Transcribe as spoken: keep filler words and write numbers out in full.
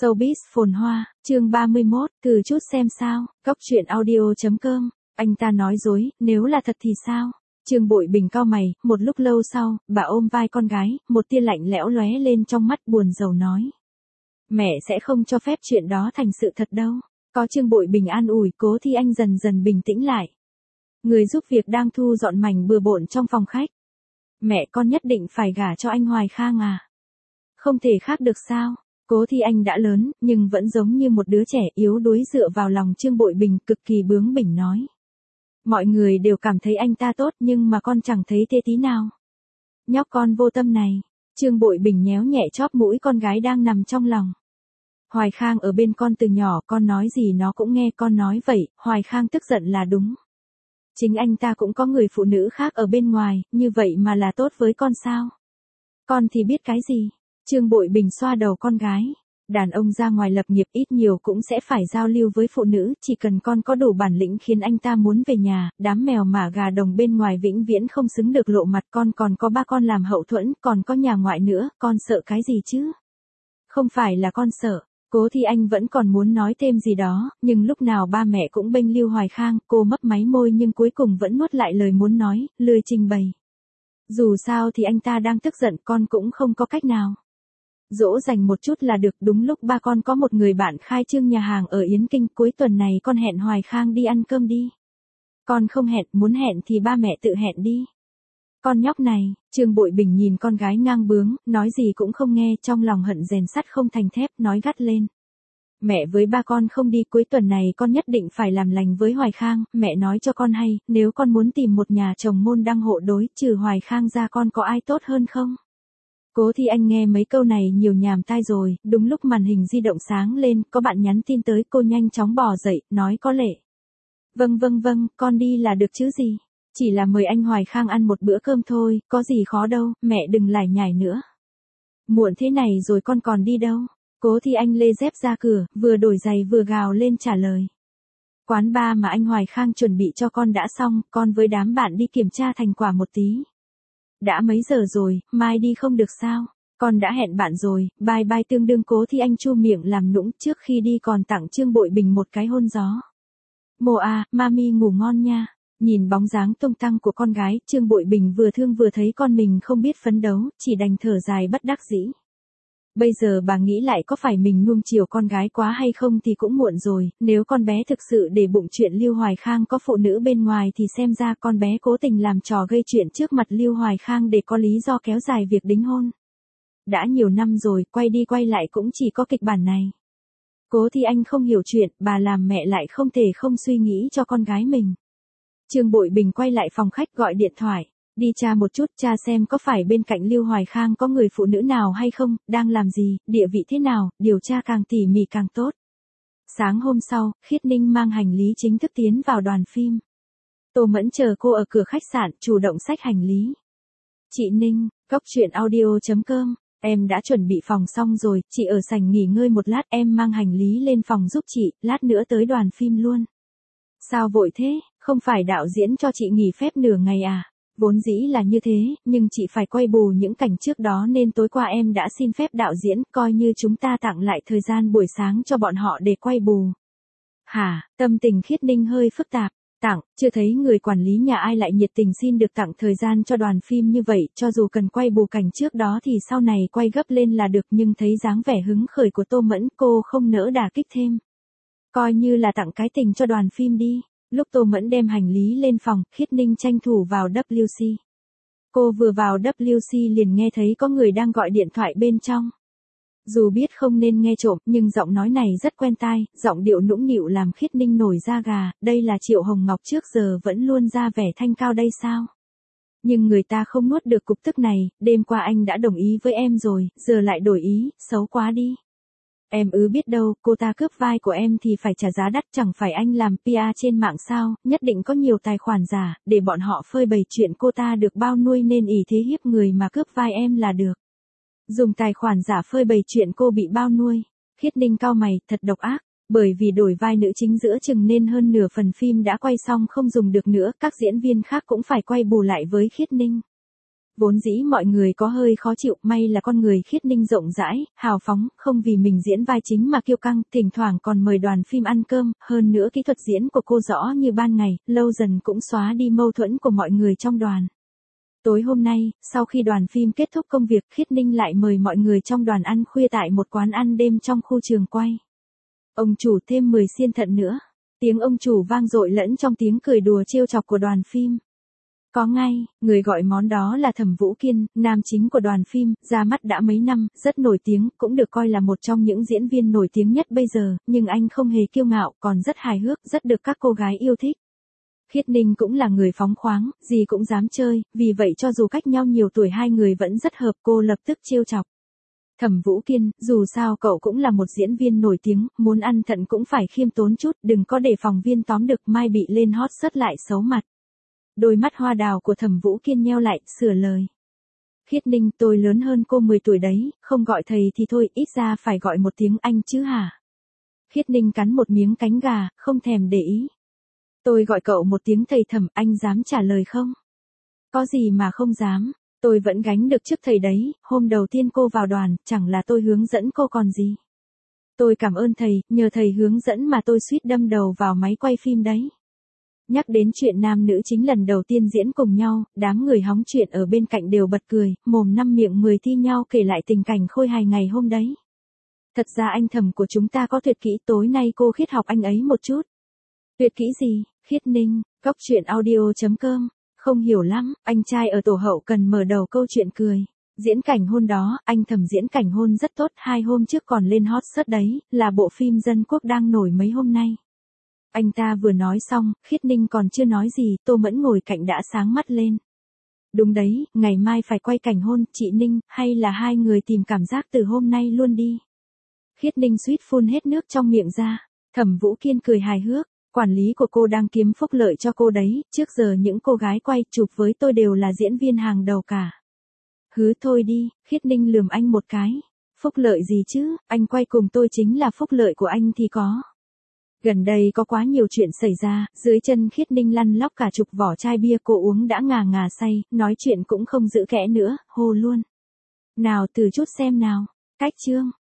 Showbiz phồn hoa, chương ba mươi mốt, từ chút xem sao, cóc truyện audio chấm com, anh ta nói dối, nếu là thật thì sao? Trương Bội Bình cau mày, một lúc lâu sau, bà ôm vai con gái, một tia lạnh lẽo lóe lên trong mắt buồn rầu nói. Mẹ sẽ không cho phép chuyện đó thành sự thật đâu. Có Trương Bội Bình an ủi, Cố Thi Anh dần dần bình tĩnh lại. Người giúp việc đang thu dọn mảnh bừa bộn trong phòng khách. Mẹ con nhất định phải gả cho anh Hoài Khang à? Không thể khác được sao? Cố Thi Anh đã lớn, nhưng vẫn giống như một đứa trẻ yếu đuối dựa vào lòng Trương Bội Bình, cực kỳ bướng bỉnh nói. Mọi người đều cảm thấy anh ta tốt nhưng mà con chẳng thấy thế tí nào. Nhóc con vô tâm này. Trương Bội Bình nhéo nhẹ chóp mũi con gái đang nằm trong lòng. Hoài Khang ở bên con từ nhỏ, con nói gì nó cũng nghe, con nói vậy, Hoài Khang tức giận là đúng. Chính anh ta cũng có người phụ nữ khác ở bên ngoài, như vậy mà là tốt với con sao? Con thì biết cái gì? Trương Bội Bình xoa đầu con gái. Đàn ông ra ngoài lập nghiệp ít nhiều cũng sẽ phải giao lưu với phụ nữ, chỉ cần con có đủ bản lĩnh khiến anh ta muốn về nhà, đám mèo mả gà đồng bên ngoài vĩnh viễn không xứng được lộ mặt, con còn có ba con làm hậu thuẫn, còn có nhà ngoại nữa, con sợ cái gì chứ? Không phải là con sợ. Cố Thi Anh vẫn còn muốn nói thêm gì đó, nhưng lúc nào ba mẹ cũng bênh Lưu Hoài Khang, cô mấp máy môi nhưng cuối cùng vẫn nuốt lại lời muốn nói, lười trình bày. Dù sao thì anh ta đang tức giận, con cũng không có cách nào. Dỗ dành một chút là được, đúng lúc ba con có một người bạn khai trương nhà hàng ở Yến Kinh, cuối tuần này con hẹn Hoài Khang đi ăn cơm đi. Con không hẹn, muốn hẹn thì ba mẹ tự hẹn đi. Con nhóc này, Trương Bội Bình nhìn con gái ngang bướng, nói gì cũng không nghe, trong lòng hận rèn sắt không thành thép, nói gắt lên. Mẹ với ba con không đi, cuối tuần này con nhất định phải làm lành với Hoài Khang, mẹ nói cho con hay, nếu con muốn tìm một nhà chồng môn đăng hộ đối, trừ Hoài Khang ra con có ai tốt hơn không? Cố Thi Anh nghe mấy câu này nhiều nhàm tai rồi, đúng lúc màn hình di động sáng lên, có bạn nhắn tin tới, cô nhanh chóng bò dậy, nói có lệ. Vâng vâng vâng, con đi là được chứ gì? Chỉ là mời anh Hoài Khang ăn một bữa cơm thôi, có gì khó đâu, mẹ đừng lải nhải nữa. Muộn thế này rồi con còn đi đâu? Cố Thi Anh lê dép ra cửa, vừa đổi giày vừa gào lên trả lời. Quán bar mà anh Hoài Khang chuẩn bị cho con đã xong, con với đám bạn đi kiểm tra thành quả một tí. Đã mấy giờ rồi, mai đi không được sao? Con đã hẹn bạn rồi, bye bye. Tương đương Cố Thi Anh chu miệng làm nũng, trước khi đi còn tặng Trương Bội Bình một cái hôn gió. Mồ à, mami ngủ ngon nha. Nhìn bóng dáng tung tăng của con gái, Trương Bội Bình vừa thương vừa thấy con mình không biết phấn đấu, chỉ đành thở dài bất đắc dĩ. Bây giờ bà nghĩ lại có phải mình nuông chiều con gái quá hay không thì cũng muộn rồi, nếu con bé thực sự để bụng chuyện Lưu Hoài Khang có phụ nữ bên ngoài thì xem ra con bé cố tình làm trò gây chuyện trước mặt Lưu Hoài Khang để có lý do kéo dài việc đính hôn. Đã nhiều năm rồi, quay đi quay lại cũng chỉ có kịch bản này. Cố Thi Anh không hiểu chuyện, bà làm mẹ lại không thể không suy nghĩ cho con gái mình. Trương Bội Bình quay lại phòng khách gọi điện thoại. Đi tra một chút, tra xem có phải bên cạnh Lưu Hoài Khang có người phụ nữ nào hay không, đang làm gì, địa vị thế nào, điều tra càng tỉ mỉ càng tốt. Sáng hôm sau, Khiết Ninh mang hành lý chính thức tiến vào đoàn phim. Tô Mẫn chờ cô ở cửa khách sạn, chủ động xách hành lý. Chị Ninh, cóc truyện audio chấm com, em đã chuẩn bị phòng xong rồi, chị ở sảnh nghỉ ngơi một lát, em mang hành lý lên phòng giúp chị, lát nữa tới đoàn phim luôn. Sao vội thế, không phải đạo diễn cho chị nghỉ phép nửa ngày à? Vốn dĩ là như thế, nhưng chị phải quay bù những cảnh trước đó nên tối qua em đã xin phép đạo diễn, coi như chúng ta tặng lại thời gian buổi sáng cho bọn họ để quay bù. Hả, tâm tình Khiết Ninh hơi phức tạp, tặng, chưa thấy người quản lý nhà ai lại nhiệt tình xin được tặng thời gian cho đoàn phim như vậy, cho dù cần quay bù cảnh trước đó thì sau này quay gấp lên là được, nhưng thấy dáng vẻ hứng khởi của Tô Mẫn, cô không nỡ đả kích thêm. Coi như là tặng cái tình cho đoàn phim đi. Lúc Tô Mẫn đem hành lý lên phòng, Khiết Ninh tranh thủ vào W C. Cô vừa vào W C liền nghe thấy có người đang gọi điện thoại bên trong. Dù biết không nên nghe trộm, nhưng giọng nói này rất quen tai, giọng điệu nũng nịu làm Khiết Ninh nổi da gà, đây là Triệu Hồng Ngọc trước giờ vẫn luôn ra vẻ thanh cao đây sao? Nhưng người ta không nuốt được cục tức này, đêm qua anh đã đồng ý với em rồi, giờ lại đổi ý, xấu quá đi. Em ư biết đâu, cô ta cướp vai của em thì phải trả giá đắt, chẳng phải anh làm pê e trên mạng sao, nhất định có nhiều tài khoản giả, để bọn họ phơi bày chuyện cô ta được bao nuôi nên ỷ thế hiếp người mà cướp vai em là được. Dùng tài khoản giả phơi bày chuyện cô bị bao nuôi. Khiết Ninh cau mày, thật độc ác, bởi vì đổi vai nữ chính giữa chừng nên hơn nửa phần phim đã quay xong không dùng được nữa, các diễn viên khác cũng phải quay bù lại với Khiết Ninh. Vốn dĩ mọi người có hơi khó chịu, may là con người Khiết Ninh rộng rãi, hào phóng, không vì mình diễn vai chính mà kiêu căng, thỉnh thoảng còn mời đoàn phim ăn cơm, hơn nữa kỹ thuật diễn của cô rõ như ban ngày, lâu dần cũng xóa đi mâu thuẫn của mọi người trong đoàn. Tối hôm nay, sau khi đoàn phim kết thúc công việc, Khiết Ninh lại mời mọi người trong đoàn ăn khuya tại một quán ăn đêm trong khu trường quay. Ông chủ thêm mười xiên thận nữa. Tiếng ông chủ vang dội lẫn trong tiếng cười đùa trêu chọc của đoàn phim. Có ngay, người gọi món đó là Thẩm Vũ Kiên, nam chính của đoàn phim, ra mắt đã mấy năm, rất nổi tiếng, cũng được coi là một trong những diễn viên nổi tiếng nhất bây giờ, nhưng anh không hề kiêu ngạo, còn rất hài hước, rất được các cô gái yêu thích. Khiết Ninh cũng là người phóng khoáng, gì cũng dám chơi, vì vậy cho dù cách nhau nhiều tuổi hai người vẫn rất hợp, cô lập tức trêu chọc. Thẩm Vũ Kiên, dù sao cậu cũng là một diễn viên nổi tiếng, muốn ăn thận cũng phải khiêm tốn chút, đừng có để phòng viên tóm được, mai bị lên hot search lại xấu mặt. Đôi mắt hoa đào của Thẩm Vũ Kiên nheo lại, sửa lời. Khiết Ninh, tôi lớn hơn cô mười tuổi đấy, không gọi thầy thì thôi, ít ra phải gọi một tiếng anh chứ hả? Khiết Ninh cắn một miếng cánh gà, không thèm để ý. Tôi gọi cậu một tiếng thầy Thẩm, anh dám trả lời không? Có gì mà không dám, tôi vẫn gánh được chức thầy đấy, hôm đầu tiên cô vào đoàn, chẳng là tôi hướng dẫn cô còn gì. Tôi cảm ơn thầy, nhờ thầy hướng dẫn mà tôi suýt đâm đầu vào máy quay phim đấy. Nhắc đến chuyện nam nữ chính lần đầu tiên diễn cùng nhau, đám người hóng chuyện ở bên cạnh đều bật cười, mồm năm miệng mười thi nhau kể lại tình cảnh khôi hài ngày hôm đấy. Thật ra anh Thẩm của chúng ta có tuyệt kỹ, tối nay cô Khiết học anh ấy một chút. Tuyệt kỹ gì? Khiết Ninh, cóc truyện audio chấm com. Không hiểu lắm, anh trai ở tổ hậu cần mở đầu câu chuyện cười. Diễn cảnh hôn đó, anh Thẩm diễn cảnh hôn rất tốt, hai hôm trước còn lên hot search đấy, là bộ phim dân quốc đang nổi mấy hôm nay. Anh ta vừa nói xong, Khiết Ninh còn chưa nói gì, Tô Mẫn ngồi cạnh đã sáng mắt lên. Đúng đấy, ngày mai phải quay cảnh hôn, chị Ninh, hay là hai người tìm cảm giác từ hôm nay luôn đi. Khiết Ninh suýt phun hết nước trong miệng ra. Thẩm Vũ Kiên cười hài hước, quản lý của cô đang kiếm phúc lợi cho cô đấy, trước giờ những cô gái quay chụp với tôi đều là diễn viên hàng đầu cả. Hứ thôi đi, Khiết Ninh lườm anh một cái. Phúc lợi gì chứ, anh quay cùng tôi chính là phúc lợi của anh thì có. Gần đây có quá nhiều chuyện xảy ra, dưới chân Khiết Ninh lăn lóc cả chục vỏ chai bia, cô uống đã ngà ngà say, nói chuyện cũng không giữ kẽ nữa, hô luôn. Nào từ chút xem nào, cách chương.